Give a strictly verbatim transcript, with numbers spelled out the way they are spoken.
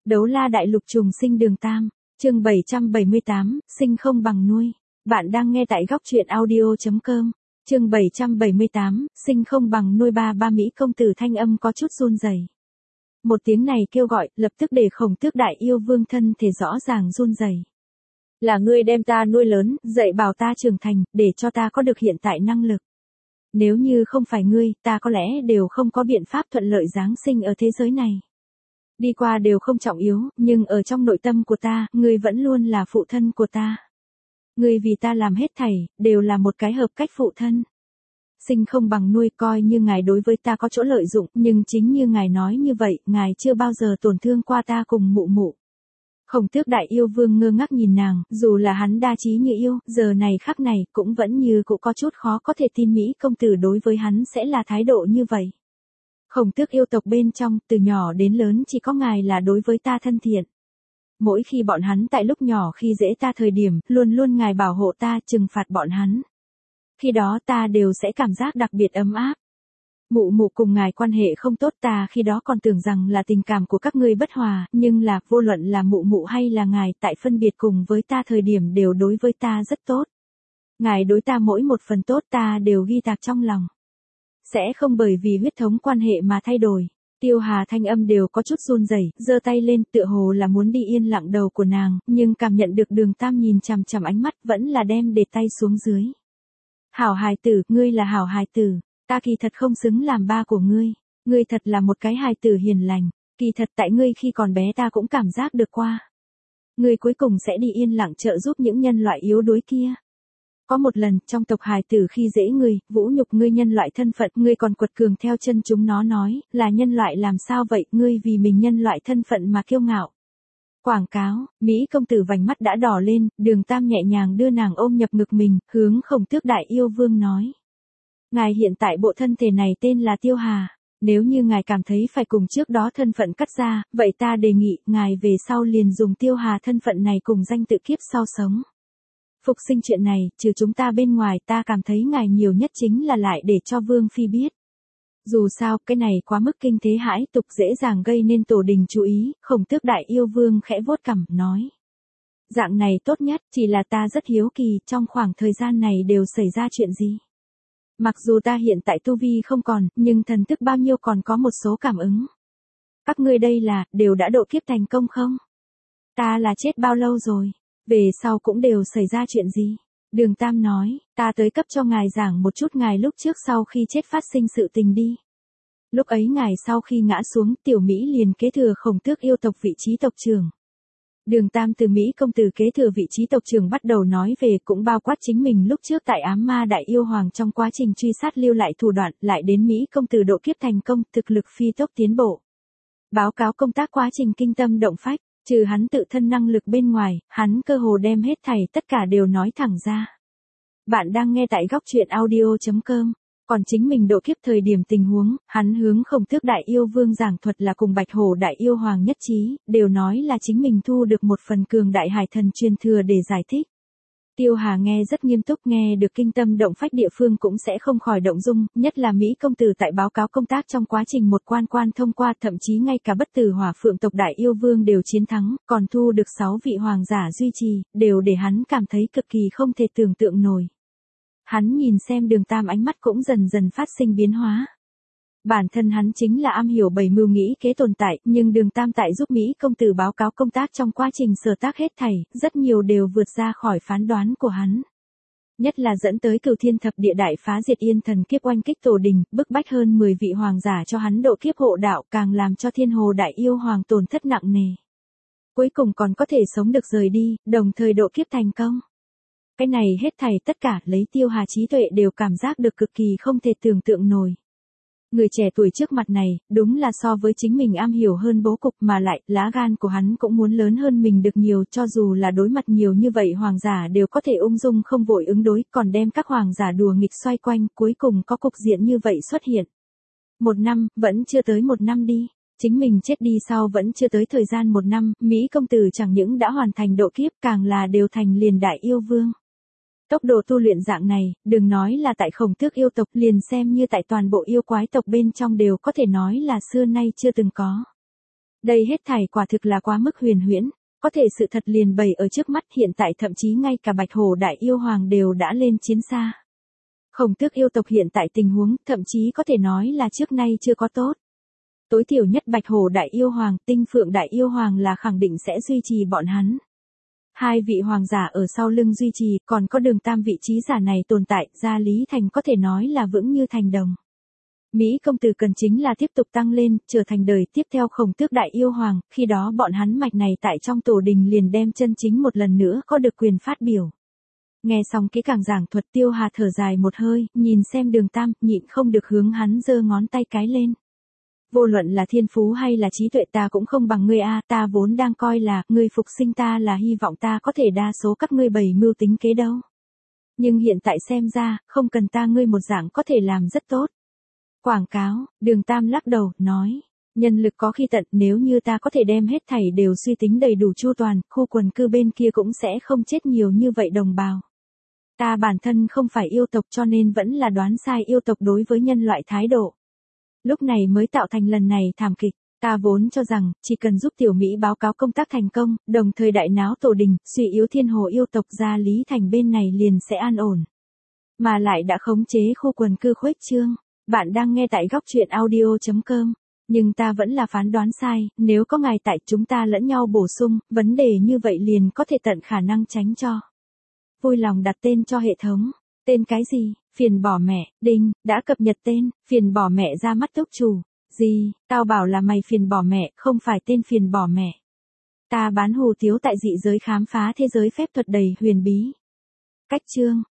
Đấu la đại lục trùng sinh đường Tam, chương bảy trăm bảy mươi tám, sinh không bằng nuôi. Bạn đang nghe tại góc truyện audio chấm com. Chương bảy trăm bảy mươi tám, sinh không bằng nuôi. Ba ba Mỹ công tử thanh âm có chút run rẩy. Một tiếng này kêu gọi, lập tức để Khổng Tước đại yêu vương thân thể rõ ràng run rẩy. Là ngươi đem ta nuôi lớn, dạy bảo ta trưởng thành, để cho ta có được hiện tại năng lực. Nếu như không phải ngươi, ta có lẽ đều không có biện pháp thuận lợi giáng sinh ở thế giới này. Đi qua đều không trọng yếu, nhưng ở trong nội tâm của ta, ngươi vẫn luôn là phụ thân của ta. Ngươi vì ta làm hết thảy, đều là một cái hợp cách phụ thân. Sinh không bằng nuôi, coi như ngài đối với ta có chỗ lợi dụng, nhưng chính như ngài nói như vậy, ngài chưa bao giờ tổn thương qua ta cùng mụ mụ. Khổng Tước đại yêu vương ngơ ngác nhìn nàng, dù là hắn đa trí như yêu, giờ này khắc này, cũng vẫn như cũng có chút khó có thể tin Mỹ công tử đối với hắn sẽ là thái độ như vậy. Khổng Tước yêu tộc bên trong, từ nhỏ đến lớn chỉ có ngài là đối với ta thân thiện. Mỗi khi bọn hắn tại lúc nhỏ khi dễ ta thời điểm, luôn luôn ngài bảo hộ ta, trừng phạt bọn hắn. Khi đó ta đều sẽ cảm giác đặc biệt ấm áp. Mụ mụ cùng ngài quan hệ không tốt, ta khi đó còn tưởng rằng là tình cảm của các ngươi bất hòa, nhưng là vô luận là mụ mụ hay là ngài tại phân biệt cùng với ta thời điểm đều đối với ta rất tốt. Ngài đối ta mỗi một phần tốt ta đều ghi tạc trong lòng. Sẽ không bởi vì huyết thống quan hệ mà thay đổi. Tiêu Hà thanh âm đều có chút run rẩy, giơ tay lên tựa hồ là muốn đi yên lặng đầu của nàng, nhưng cảm nhận được Đường Tam nhìn chằm chằm ánh mắt vẫn là đem để tay xuống dưới. Hảo hài tử, ngươi là hảo hài tử, ta kỳ thật không xứng làm ba của ngươi, ngươi thật là một cái hài tử hiền lành, kỳ thật tại ngươi khi còn bé ta cũng cảm giác được qua. Ngươi cuối cùng sẽ đi yên lặng trợ giúp những nhân loại yếu đuối kia. Có một lần, trong tộc hài tử khi dễ ngươi, vũ nhục ngươi nhân loại thân phận, ngươi còn quật cường theo chân chúng nó nói, là nhân loại làm sao vậy, ngươi vì mình nhân loại thân phận mà kiêu ngạo. Quảng cáo, Mỹ công tử vành mắt đã đỏ lên, Đường Tam nhẹ nhàng đưa nàng ôm nhập ngực mình, hướng Khổng Tước đại yêu vương nói. Ngài hiện tại bộ thân thể này tên là Tiêu Hà, nếu như ngài cảm thấy phải cùng trước đó thân phận cắt ra, vậy ta đề nghị, ngài về sau liền dùng Tiêu Hà thân phận này cùng danh tự kiếp sau sống. Phục sinh chuyện này, trừ chúng ta bên ngoài ta cảm thấy ngài nhiều nhất chính là lại để cho Vương Phi biết. Dù sao, cái này quá mức kinh thế hãi tục dễ dàng gây nên tổ đình chú ý, Khổng Tước đại yêu vương khẽ vuốt cằm, nói. Dạng này tốt nhất, chỉ là ta rất hiếu kỳ, trong khoảng thời gian này đều xảy ra chuyện gì. Mặc dù ta hiện tại tu vi không còn, nhưng thần thức bao nhiêu còn có một số cảm ứng. Các ngươi đây là, đều đã độ kiếp thành công không? Ta là chết bao lâu rồi? Về sau cũng đều xảy ra chuyện gì? Đường Tam nói, ta tới cấp cho ngài giảng một chút ngài lúc trước sau khi chết phát sinh sự tình đi. Lúc ấy ngài sau khi ngã xuống, tiểu Mỹ liền kế thừa Khổng Tước yêu tộc vị trí tộc trưởng. Đường Tam từ Mỹ công tử kế thừa vị trí tộc trưởng bắt đầu nói về, cũng bao quát chính mình lúc trước tại ám ma đại yêu hoàng trong quá trình truy sát lưu lại thủ đoạn, lại đến Mỹ công tử độ kiếp thành công, thực lực phi tốc tiến bộ. Báo cáo công tác quá trình kinh tâm động phách. Trừ hắn tự thân năng lực bên ngoài, hắn cơ hồ đem hết thảy tất cả đều nói thẳng ra. Bạn đang nghe tại góc truyện audio chấm com. Còn chính mình độ kiếp thời điểm tình huống, hắn hướng Khổng Tước đại yêu vương giảng thuật là cùng Bạch Hổ đại yêu hoàng nhất trí, đều nói là chính mình thu được một phần cường đại hải thần truyền thừa để giải thích. Tiêu Hà nghe rất nghiêm túc, nghe được kinh tâm động phách địa phương cũng sẽ không khỏi động dung, nhất là Mỹ công tử tại báo cáo công tác trong quá trình một quan quan thông qua, thậm chí ngay cả bất tử hỏa phượng tộc đại yêu vương đều chiến thắng, còn thu được sáu vị hoàng giả duy trì, đều để hắn cảm thấy cực kỳ không thể tưởng tượng nổi. Hắn nhìn xem Đường Tam ánh mắt cũng dần dần phát sinh biến hóa. Bản thân hắn chính là am hiểu bảy mưu nghĩ kế tồn tại, nhưng Đường Tam tại giúp Mỹ công tử báo cáo công tác trong quá trình sở tác hết thảy, rất nhiều đều vượt ra khỏi phán đoán của hắn. Nhất là dẫn tới Cửu Thiên thập địa đại phá diệt yên thần kiếp oanh kích tổ đình, bức bách hơn mười vị hoàng giả cho hắn độ kiếp hộ đạo, càng làm cho Thiên Hồ đại yêu hoàng tổn thất nặng nề. Cuối cùng còn có thể sống được rời đi, đồng thời độ kiếp thành công. Cái này hết thảy tất cả lấy Tiêu Hà trí tuệ đều cảm giác được cực kỳ không thể tưởng tượng nổi. Người trẻ tuổi trước mặt này, đúng là so với chính mình am hiểu hơn bố cục, mà lại, lá gan của hắn cũng muốn lớn hơn mình được nhiều, cho dù là đối mặt nhiều như vậy hoàng giả đều có thể ung dung không vội ứng đối, còn đem các hoàng giả đùa nghịch xoay quanh, cuối cùng có cục diện như vậy xuất hiện. Một năm, vẫn chưa tới một năm đi. Chính mình chết đi sau vẫn chưa tới thời gian một năm, Mỹ công tử chẳng những đã hoàn thành độ kiếp, càng là đều thành liền đại yêu vương. Tốc độ tu luyện dạng này, đừng nói là tại Khổng Tước yêu tộc, liền xem như tại toàn bộ yêu quái tộc bên trong đều có thể nói là xưa nay chưa từng có. Đây hết thảy quả thực là quá mức huyền huyễn, có thể sự thật liền bày ở trước mắt, hiện tại thậm chí ngay cả Bạch Hổ Đại Yêu Hoàng đều đã lên chiến xa. Khổng tước yêu tộc hiện tại tình huống thậm chí có thể nói là trước nay chưa có tốt. Tối thiểu nhất Bạch Hổ Đại Yêu Hoàng, Tinh Phượng Đại Yêu Hoàng là khẳng định sẽ duy trì bọn hắn. Hai vị hoàng giả ở sau lưng duy trì, còn có Đường Tam vị trí giả này tồn tại, Gia Lý Thành có thể nói là vững như thành đồng. Mỹ công tử cần chính là tiếp tục tăng lên, trở thành đời tiếp theo Khổng Tước Đại Yêu Hoàng, khi đó bọn hắn mạch này tại trong tổ đình liền đem chân chính một lần nữa có được quyền phát biểu. Nghe xong cái càng giảng thuật, Tiêu Hà thở dài một hơi, nhìn xem Đường Tam, nhịn không được hướng hắn giơ ngón tay cái lên. Vô luận là thiên phú hay là trí tuệ ta cũng không bằng ngươi a, ta vốn đang coi là, ngươi phục sinh ta là hy vọng ta có thể đa số các ngươi bày mưu tính kế đâu. Nhưng hiện tại xem ra, không cần ta ngươi một dạng có thể làm rất tốt. Quảng cáo, Đường Tam lắc đầu, nói, nhân lực có khi tận, nếu như ta có thể đem hết thảy đều suy tính đầy đủ chu toàn, khu quần cư bên kia cũng sẽ không chết nhiều như vậy đồng bào. Ta bản thân không phải yêu tộc cho nên vẫn là đoán sai yêu tộc đối với nhân loại thái độ. Lúc này mới tạo thành lần này thảm kịch, ta vốn cho rằng, chỉ cần giúp tiểu Mỹ báo cáo công tác thành công, đồng thời đại náo tổ đình, suy yếu thiên hồ yêu tộc Gia Lý Thành bên này liền sẽ an ổn. Mà lại đã khống chế khu quần cư khuếch trương. Bạn đang nghe tại góc truyện audio chấm com. Nhưng ta vẫn là phán đoán sai, nếu có ngài tại chúng ta lẫn nhau bổ sung, vấn đề như vậy liền có thể tận khả năng tránh cho. Vui lòng đặt tên cho hệ thống. Tên cái gì? Phiền bỏ mẹ, đinh, đã cập nhật tên, phiền bỏ mẹ ra mắt túc chủ. Gì, tao bảo là mày phiền bỏ mẹ, không phải tên phiền bỏ mẹ. Ta bán hủ tiếu tại dị giới khám phá thế giới phép thuật đầy huyền bí. Cách chương.